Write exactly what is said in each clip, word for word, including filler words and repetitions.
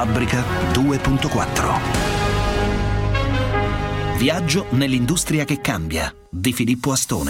Fabbrica due punto quattro. Viaggio nell'industria che cambia di Filippo Astone.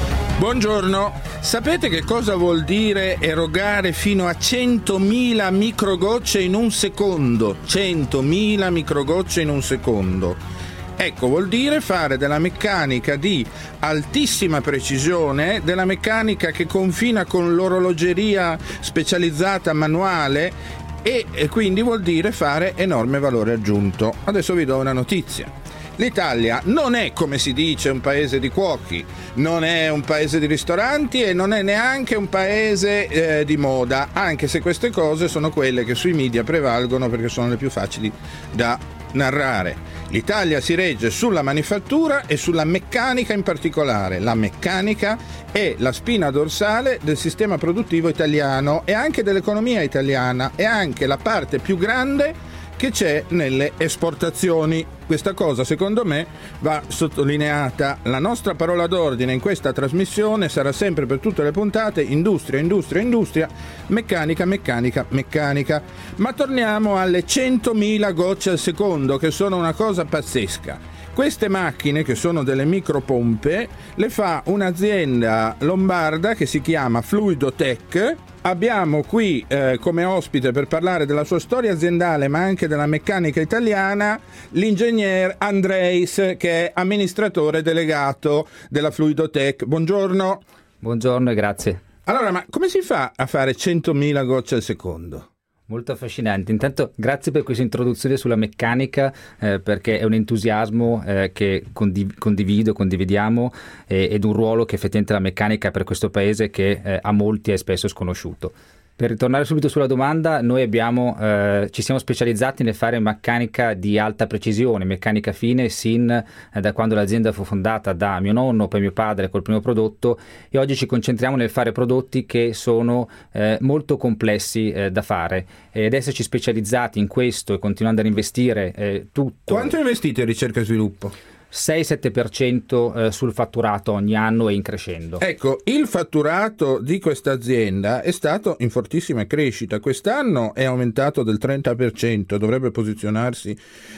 Buongiorno, sapete che cosa vuol dire erogare fino a centomila microgocce in un secondo? centomila microgocce in un secondo. Ecco, vuol dire fare della meccanica di altissima precisione, della meccanica che confina con l'orologeria specializzata manuale e, e quindi vuol dire fare enorme valore aggiunto. Adesso vi do una notizia. L'Italia non è, come si dice, un paese di cuochi, non è un paese di ristoranti e non è neanche un paese eh, di moda, anche se queste cose sono quelle che sui media prevalgono perché sono le più facili da narrare. L'Italia si regge sulla manifattura e sulla meccanica in particolare. La meccanica è la spina dorsale del sistema produttivo italiano e anche dell'economia italiana, e anche la parte più grande che c'è nelle esportazioni. Questa cosa, secondo me, va sottolineata. La nostra parola d'ordine in questa trasmissione sarà sempre, per tutte le puntate, industria, industria, industria, meccanica, meccanica, meccanica. Ma torniamo alle centomila gocce al secondo, che sono una cosa pazzesca. Queste macchine, che sono delle micropompe, le fa un'azienda lombarda che si chiama Fluidotech. Abbiamo qui eh, come ospite, per parlare della sua storia aziendale ma anche della meccanica italiana, l'ingegner Andreis, che è amministratore delegato della Fluidotech. Buongiorno. Buongiorno e grazie. Allora, ma come si fa a fare centomila gocce al secondo? Molto affascinante. Intanto grazie per questa introduzione sulla meccanica, eh, perché è un entusiasmo eh, che condiv- condivido, condividiamo eh, ed un ruolo che effettivamente la meccanica per questo paese che eh, a molti è spesso sconosciuto. Per ritornare subito sulla domanda, noi abbiamo, eh, ci siamo specializzati nel fare meccanica di alta precisione, meccanica fine, sin eh, da quando l'azienda fu fondata da mio nonno, poi mio padre col primo prodotto, e oggi ci concentriamo nel fare prodotti che sono eh, molto complessi eh, da fare, ed esserci specializzati in questo e continuando ad investire eh, tutto. Quanto investite in ricerca e sviluppo? sei sette per cento sul fatturato ogni anno e in crescendo. Ecco, il fatturato di questa azienda è stato in fortissima crescita. Quest'anno è aumentato del trenta per cento, dovrebbe posizionarsi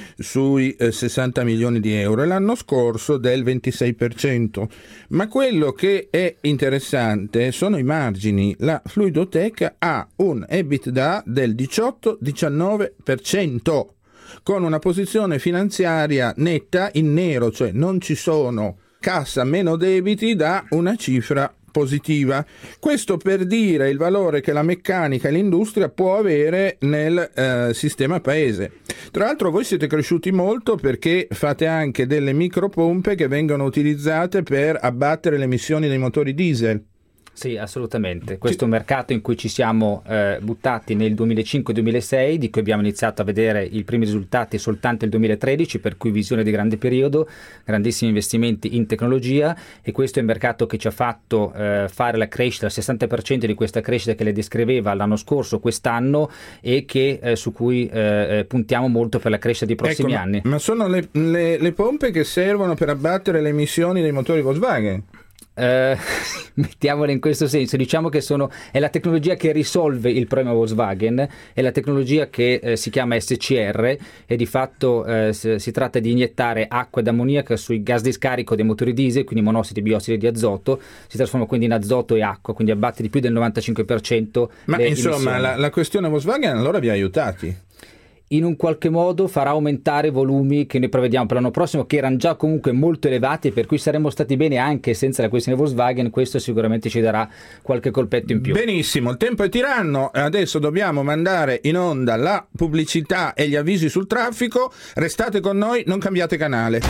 sui eh, sessanta milioni di euro, e l'anno scorso del ventisei per cento. Ma quello che è interessante sono i margini. La Fluidotech ha un EBITDA del diciotto diciannove per cento. con una posizione finanziaria netta in nero, cioè non ci sono cassa meno debiti da una cifra positiva. Questo per dire il valore che la meccanica e l'industria può avere nel eh, sistema paese. Tra l'altro voi siete cresciuti molto perché fate anche delle micropompe che vengono utilizzate per abbattere le emissioni dei motori diesel. Sì, assolutamente. Questo è un mercato in cui ci siamo eh, buttati nel duemilacinque duemilasei, di cui abbiamo iniziato a vedere i primi risultati soltanto nel duemilatredici, per cui visione di grande periodo, grandissimi investimenti in tecnologia, e questo è il mercato che ci ha fatto eh, fare la crescita, il sessanta per cento di questa crescita che le descriveva l'anno scorso, quest'anno, e che eh, su cui eh, puntiamo molto per la crescita dei prossimi ecco, anni. Ma sono le, le, le pompe che servono per abbattere le emissioni dei motori Volkswagen? Uh, mettiamole in questo senso, diciamo che sono, è la tecnologia che risolve il problema Volkswagen, è la tecnologia che eh, si chiama S C R, e di fatto eh, si, si tratta di iniettare acqua ed ammoniaca sui gas di scarico dei motori diesel, quindi monossidi e biossidi di azoto, si trasforma quindi in azoto e acqua, quindi abbatte di più del novantacinque per cento. Ma insomma la, la questione Volkswagen allora vi ha aiutati? In un qualche modo farà aumentare i volumi che noi prevediamo per l'anno prossimo, che erano già comunque molto elevati, per cui saremmo stati bene anche senza la questione Volkswagen. Questo sicuramente ci darà qualche colpetto in più. Benissimo, il tempo è tiranno, adesso dobbiamo mandare in onda la pubblicità e gli avvisi sul traffico. Restate con noi, non cambiate canale.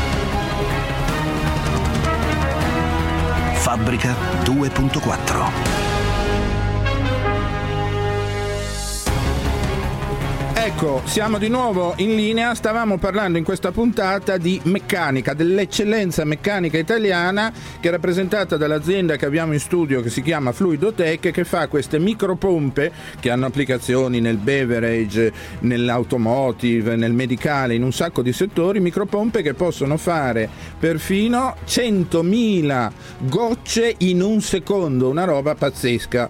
Fabbrica due punto quattro. Ecco, siamo di nuovo in linea. Stavamo parlando in questa puntata di meccanica, dell'eccellenza meccanica italiana, che è rappresentata dall'azienda che abbiamo in studio, che si chiama Fluidotech, che fa queste micropompe che hanno applicazioni nel beverage, nell'automotive, nel medicale, in un sacco di settori, micropompe che possono fare perfino centomila gocce in un secondo, una roba pazzesca.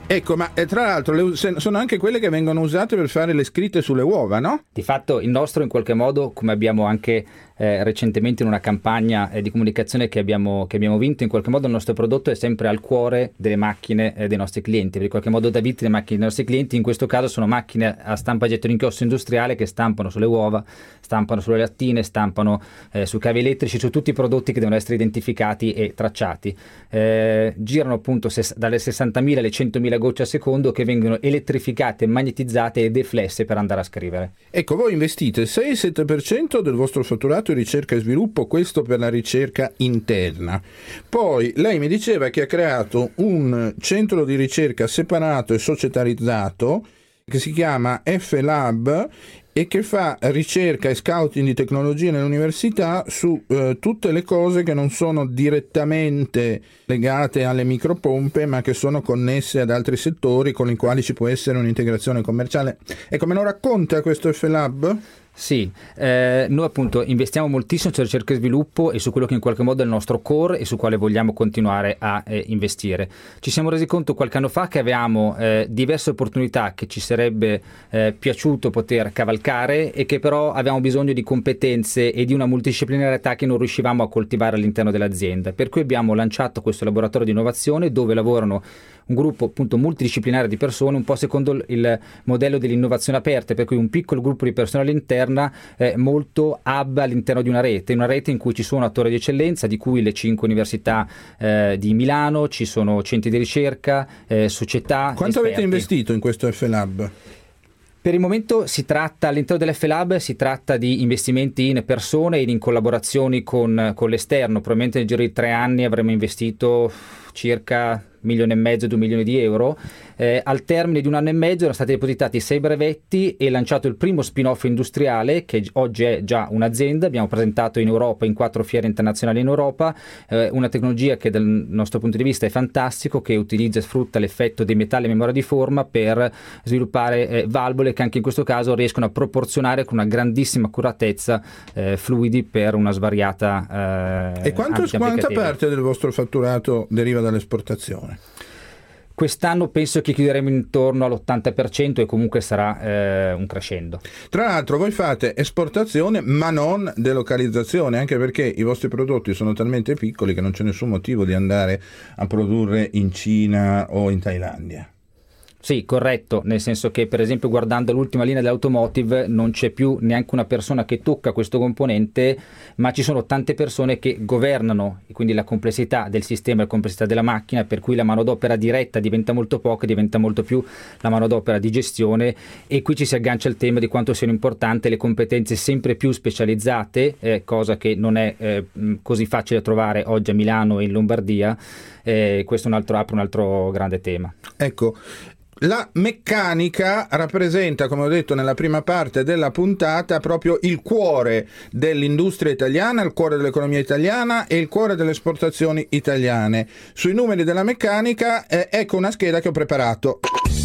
Ecco, ma eh, tra l'altro le, sono anche quelle che vengono usate per fare le scritte sulle uova, no? Di fatto il nostro in qualche modo, come abbiamo anche eh, recentemente in una campagna eh, di comunicazione che abbiamo, che abbiamo vinto, in qualche modo il nostro prodotto è sempre al cuore delle macchine eh, dei nostri clienti, in qualche modo da vita le macchine dei nostri clienti. In questo caso sono macchine a stampa getto d'inchiostro industriale che stampano sulle uova, stampano sulle lattine, stampano eh, su cavi elettrici, su tutti i prodotti che devono essere identificati e tracciati. Eh, girano appunto ses- dalle sessantamila alle centomila gocce a secondo che vengono elettrificate, magnetizzate e deflesse per andare a scrivere. Ecco, voi investite sei sette per cento del vostro fatturato in ricerca e sviluppo, questo per la ricerca interna. Poi lei mi diceva che ha creato un centro di ricerca separato e societarizzato che si chiama F-Lab e che fa ricerca e scouting di tecnologie nell'università su eh, tutte le cose che non sono direttamente legate alle micropompe, ma che sono connesse ad altri settori con i quali ci può essere un'integrazione commerciale. Ecco, me lo racconta questo F-Lab? Sì, eh, noi appunto investiamo moltissimo su ricerca e sviluppo e su quello che in qualche modo è il nostro core e su quale vogliamo continuare a eh, investire. Ci siamo resi conto qualche anno fa che avevamo eh, diverse opportunità che ci sarebbe eh, piaciuto poter cavalcare e che però avevamo bisogno di competenze e di una multidisciplinarietà che non riuscivamo a coltivare all'interno dell'azienda. Per cui abbiamo lanciato questo laboratorio di innovazione dove lavorano un gruppo appunto multidisciplinare di persone, un po' secondo il modello dell'innovazione aperta, per cui un piccolo gruppo di persone all'interno, eh, molto hub all'interno di una rete, una rete in cui ci sono attori di eccellenza, di cui le cinque università eh, di Milano, ci sono centri di ricerca, eh, società. Quanto esperti. avete investito in questo F-Lab? Per il momento si tratta, all'interno dell'F-Lab si tratta di investimenti in persone e in collaborazioni con, con l'esterno. Probabilmente nel giro di tre anni avremo investito circa milione e mezzo, due milioni di euro. Eh, al termine di un anno e mezzo erano stati depositati sei brevetti e lanciato il primo spin-off industriale che oggi è già un'azienda. Abbiamo presentato in Europa in quattro fiere internazionali in Europa, eh, una tecnologia che dal nostro punto di vista è fantastico, che utilizza e sfrutta l'effetto dei metalli a memoria di forma per sviluppare eh, valvole che anche in questo caso riescono a proporzionare con una grandissima accuratezza eh, fluidi per una svariata eh, e quanto, quanta parte del vostro fatturato deriva dall'esportazione? Quest'anno penso che chiuderemo intorno all'ottanta per cento e comunque sarà eh, un crescendo. Tra l'altro voi fate esportazione ma non delocalizzazione, anche perché i vostri prodotti sono talmente piccoli che non c'è nessun motivo di andare a produrre in Cina o in Thailandia. Sì, corretto, nel senso che per esempio guardando l'ultima linea dell'automotive non c'è più neanche una persona che tocca questo componente, ma ci sono tante persone che governano, quindi la complessità del sistema e la complessità della macchina, per cui la manodopera diretta diventa molto poca, diventa molto più la manodopera di gestione, e qui ci si aggancia il tema di quanto siano importanti le competenze sempre più specializzate, eh, cosa che non è eh, così facile da trovare oggi a Milano e in Lombardia. Eh, questo è un altro, apre un altro grande tema. Ecco, la meccanica rappresenta, come ho detto nella prima parte della puntata, proprio il cuore dell'industria italiana, il cuore dell'economia italiana e il cuore delle esportazioni italiane. Sui numeri della meccanica, eh, ecco una scheda che ho preparato.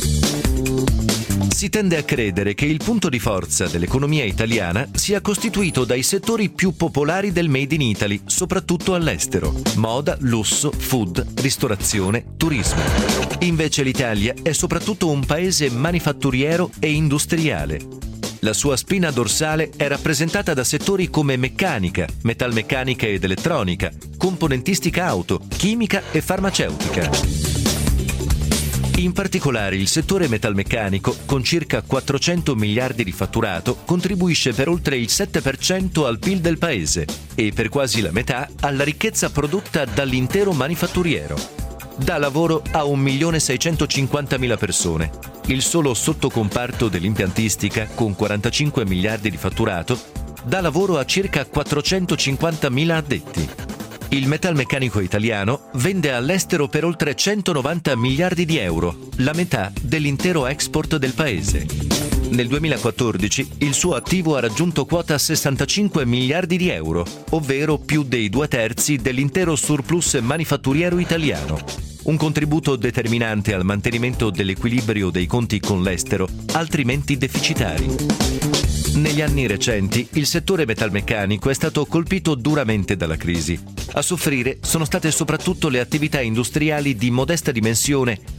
Si tende a credere che il punto di forza dell'economia italiana sia costituito dai settori più popolari del Made in Italy, soprattutto all'estero: moda, lusso, food, ristorazione, turismo. Invece l'Italia è soprattutto un paese manifatturiero e industriale. La sua spina dorsale è rappresentata da settori come meccanica, metalmeccanica ed elettronica, componentistica auto, chimica e farmaceutica. In particolare il settore metalmeccanico, con circa quattrocento miliardi di fatturato, contribuisce per oltre il sette per cento al P I L del paese e per quasi la metà alla ricchezza prodotta dall'intero manifatturiero. Dà lavoro a un milione seicentocinquantamila persone. Il solo sottocomparto dell'impiantistica, con quarantacinque miliardi di fatturato, dà lavoro a circa quattrocentocinquantamila addetti. Il metalmeccanico italiano vende all'estero per oltre centonovanta miliardi di euro, la metà dell'intero export del paese. Nel duemilaquattordici il suo attivo ha raggiunto quota sessantacinque miliardi di euro, ovvero più dei due terzi dell'intero surplus manifatturiero italiano. Un contributo determinante al mantenimento dell'equilibrio dei conti con l'estero, altrimenti deficitari. Negli anni recenti il settore metalmeccanico è stato colpito duramente dalla crisi. A soffrire sono state soprattutto le attività industriali di modesta dimensione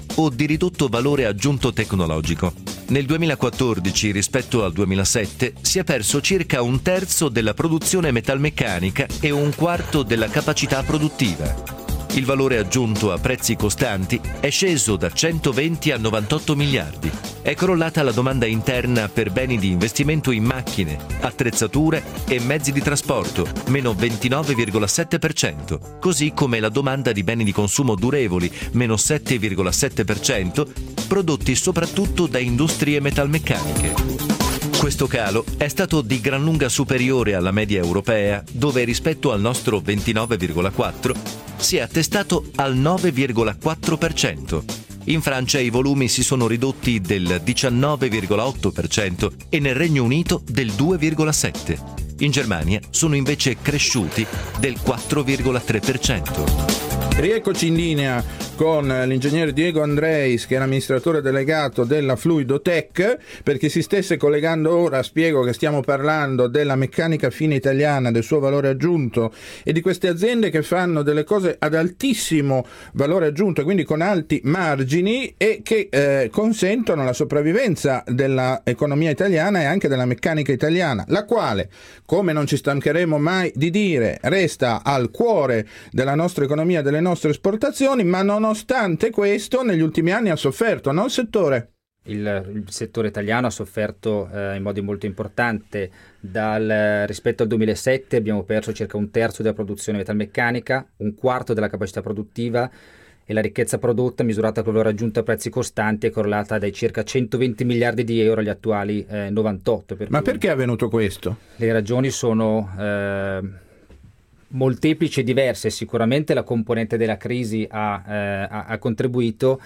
o di ridotto valore aggiunto tecnologico. Nel duemilaquattordici rispetto al duemilasette si è perso circa un terzo della produzione metalmeccanica e un quarto della capacità produttiva. Il valore aggiunto a prezzi costanti è sceso da centoventi a novantotto miliardi. È crollata la domanda interna per beni di investimento in macchine, attrezzature e mezzi di trasporto, meno ventinove virgola sette per cento, così come la domanda di beni di consumo durevoli, meno sette virgola sette per cento, prodotti soprattutto da industrie metalmeccaniche. Questo calo è stato di gran lunga superiore alla media europea, dove rispetto al nostro ventinove virgola quattro per cento si è attestato al nove virgola quattro per cento. In Francia i volumi si sono ridotti del diciannove virgola otto per cento e nel Regno Unito del due virgola sette per cento. In Germania sono invece cresciuti del quattro virgola tre per cento. Rieccoci in linea con l'ingegnere Diego Andreis, che è l'amministratore delegato della Fluidotech. Per chi si stesse collegando ora, spiego che stiamo parlando della meccanica fine italiana, del suo valore aggiunto e di queste aziende che fanno delle cose ad altissimo valore aggiunto, quindi con alti margini, e che eh, consentono la sopravvivenza dell'economia italiana e anche della meccanica italiana, la quale, come non ci stancheremo mai di dire, resta al cuore della nostra economia, delle nostre esportazioni, ma nonostante questo negli ultimi anni ha sofferto, no, il settore? Il, il settore italiano ha sofferto eh, in modo molto importante. Dal, rispetto al duemilasette abbiamo perso circa un terzo della produzione metalmeccanica, un quarto della capacità produttiva, e la ricchezza prodotta, misurata con valore aggiunto a prezzi costanti, è correlata dai circa centoventi miliardi di euro agli attuali eh, novantotto. Per Ma cui perché è avvenuto questo? le ragioni sono eh, molteplici e diverse. Sicuramente la componente della crisi ha, eh, ha, ha contribuito.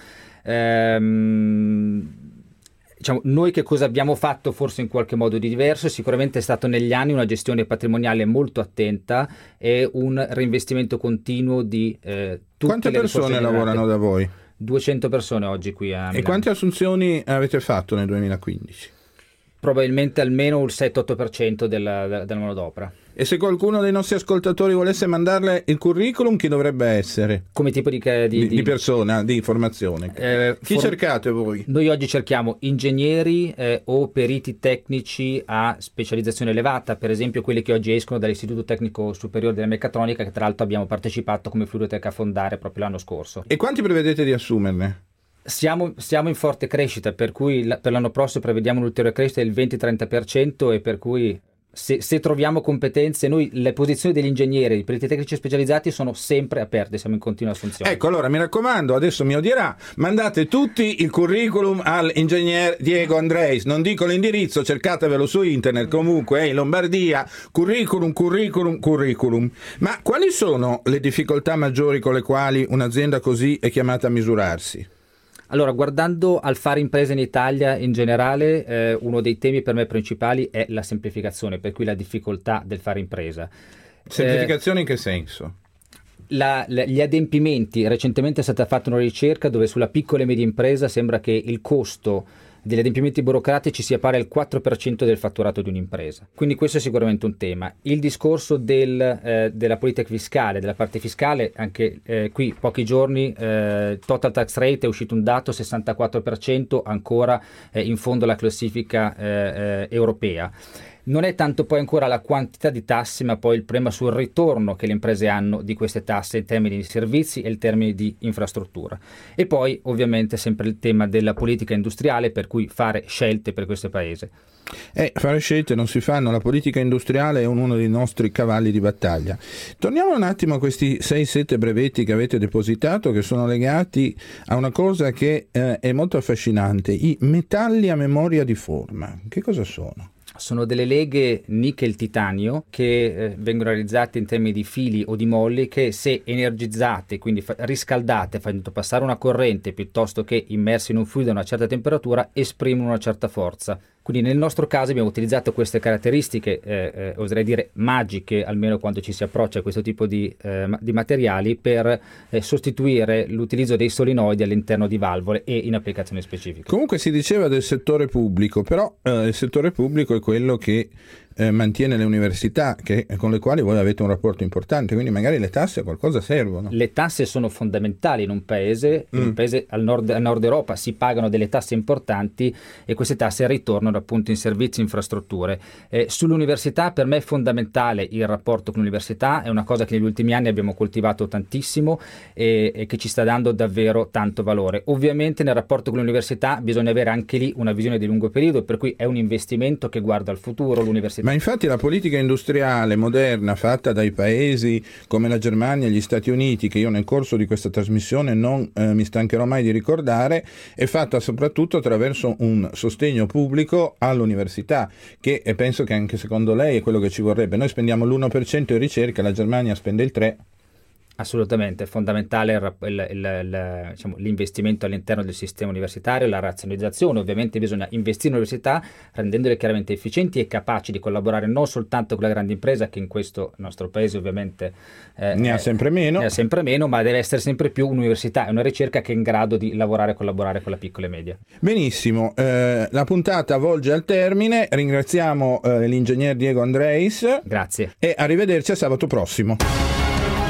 Ehm, diciamo, noi che cosa abbiamo fatto forse in qualche modo di diverso? Sicuramente è stato negli anni una gestione patrimoniale molto attenta e un reinvestimento continuo di eh, tutte Quante le risorse persone generate. lavorano da voi? duecento persone oggi qui a Milano. E quante assunzioni avete fatto nel duemilaquindici? Probabilmente almeno il sette otto per cento della, della, della manodopera. E se qualcuno dei nostri ascoltatori volesse mandarle il curriculum, chi dovrebbe essere? Come tipo di, di, Di, di... di persona, di formazione? Eh, Chi for- cercate voi? Noi oggi cerchiamo ingegneri eh, o periti tecnici a specializzazione elevata, per esempio quelli che oggi escono dall'Istituto Tecnico Superiore della Meccatronica, che tra l'altro abbiamo partecipato come Fluidotech a fondare proprio l'anno scorso. E quanti prevedete di assumerne? Siamo, siamo in forte crescita, per cui la, per l'anno prossimo prevediamo un'ulteriore crescita del venti trenta per cento, e per cui se, se troviamo competenze, noi le posizioni degli ingegneri, dei periti tecnici specializzati sono sempre aperte, siamo in continua assunzione. Ecco, allora mi raccomando, adesso mi odierà, mandate tutti il curriculum all'ingegner Diego Andreis, non dico l'indirizzo, cercatevelo su internet, comunque è in Lombardia, curriculum, curriculum, curriculum. Ma quali sono le difficoltà maggiori con le quali un'azienda così è chiamata a misurarsi? Allora, guardando al fare impresa in Italia in generale, eh, uno dei temi per me principali è la semplificazione, per cui la difficoltà del fare impresa. Semplificazione eh, in che senso? La, la, gli adempimenti, recentemente è stata fatta una ricerca dove sulla piccola e media impresa sembra che il costo degli adempimenti burocratici sia pari al quattro per cento del fatturato di un'impresa. Quindi questo è sicuramente un tema. Il discorso del, eh, della politica fiscale, della parte fiscale, anche eh, qui pochi giorni, eh, total tax rate è uscito un dato, sessantaquattro per cento, ancora eh, in fondo alla classifica eh, eh, europea. Non è tanto poi ancora la quantità di tasse, ma poi il problema sul ritorno che le imprese hanno di queste tasse in termini di servizi e in termini di infrastruttura. E poi ovviamente sempre il tema della politica industriale, per cui fare scelte per questo paese. Eh, fare scelte non si fanno, la politica industriale è uno dei nostri cavalli di battaglia. Torniamo un attimo a questi sei sette brevetti che avete depositato, che sono legati a una cosa che eh, è molto affascinante, i metalli a memoria di forma. Che cosa sono? Sono delle leghe nickel-titanio che eh, vengono realizzate in termini di fili o di molli che, se energizzate, quindi fa- riscaldate, facendo passare una corrente piuttosto che immerse in un fluido a una certa temperatura, esprimono una certa forza. Quindi nel nostro caso abbiamo utilizzato queste caratteristiche, eh, eh, oserei dire magiche, almeno quando ci si approccia a questo tipo di, eh, di materiali, per eh, sostituire l'utilizzo dei solenoidi all'interno di valvole e in applicazioni specifiche. Comunque si diceva del settore pubblico, però eh, il settore pubblico è quello che eh, mantiene le università che, con le quali voi avete un rapporto importante, quindi magari le tasse a qualcosa servono. Le tasse sono fondamentali in un paese, in Mm. un paese al nord, al nord Europa si pagano delle tasse importanti e queste tasse ritornano appunto in servizi e infrastrutture. Eh, sull'università per me è fondamentale il rapporto con l'università, è una cosa che negli ultimi anni abbiamo coltivato tantissimo e, e che ci sta dando davvero tanto valore. Ovviamente nel rapporto con l'università bisogna avere anche lì una visione di lungo periodo, per cui è un investimento che guarda al futuro l'università. Ma infatti la politica industriale moderna fatta dai paesi come la Germania e gli Stati Uniti, che io nel corso di questa trasmissione non eh, mi stancherò mai di ricordare, è fatta soprattutto attraverso un sostegno pubblico all'università, che eh, penso che anche secondo lei è quello che ci vorrebbe. Noi spendiamo l'uno per cento in ricerca, la Germania spende il tre per cento. Assolutamente, è fondamentale il, il, il, il, diciamo, l'investimento all'interno del sistema universitario, la razionalizzazione. Ovviamente bisogna investire in università rendendole chiaramente efficienti e capaci di collaborare non soltanto con la grande impresa, che in questo nostro paese ovviamente eh, Ne ha sempre meno. ne ha sempre meno, ma deve essere sempre più un'università e una ricerca che è in grado di lavorare e collaborare con la piccola e media. Benissimo, eh, la puntata volge al termine, ringraziamo eh, l'ingegner Diego Andreis. Grazie. E arrivederci a sabato prossimo.